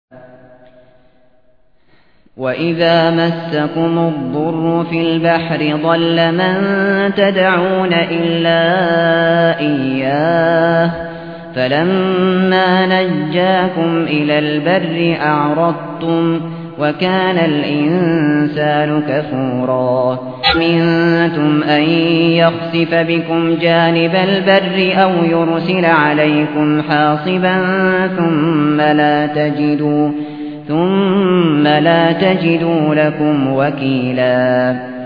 وَإِذَا مَسَّكُمُ الضُّرُّ فِي الْبَحْرِ ضَلَّ مَن تَدْعُونَ إِلَّا إِيَّاهُ فَلَمَّا نَجَّاكُمْ إِلَى الْبَرِّ أَعْرَضْتُمْ وَكَانَ الْإِنسَانُ كَفُورًا أَمِنتُمْ أَن يَخْسِفَ بِكُمْ جَانِبَ الْبَرِّ أَوْ يُرْسِلَ عَلَيْكُمْ حَاصِبًا ثُمَّ لَا تَجِدُوا لَكُمْ وَكِيلًا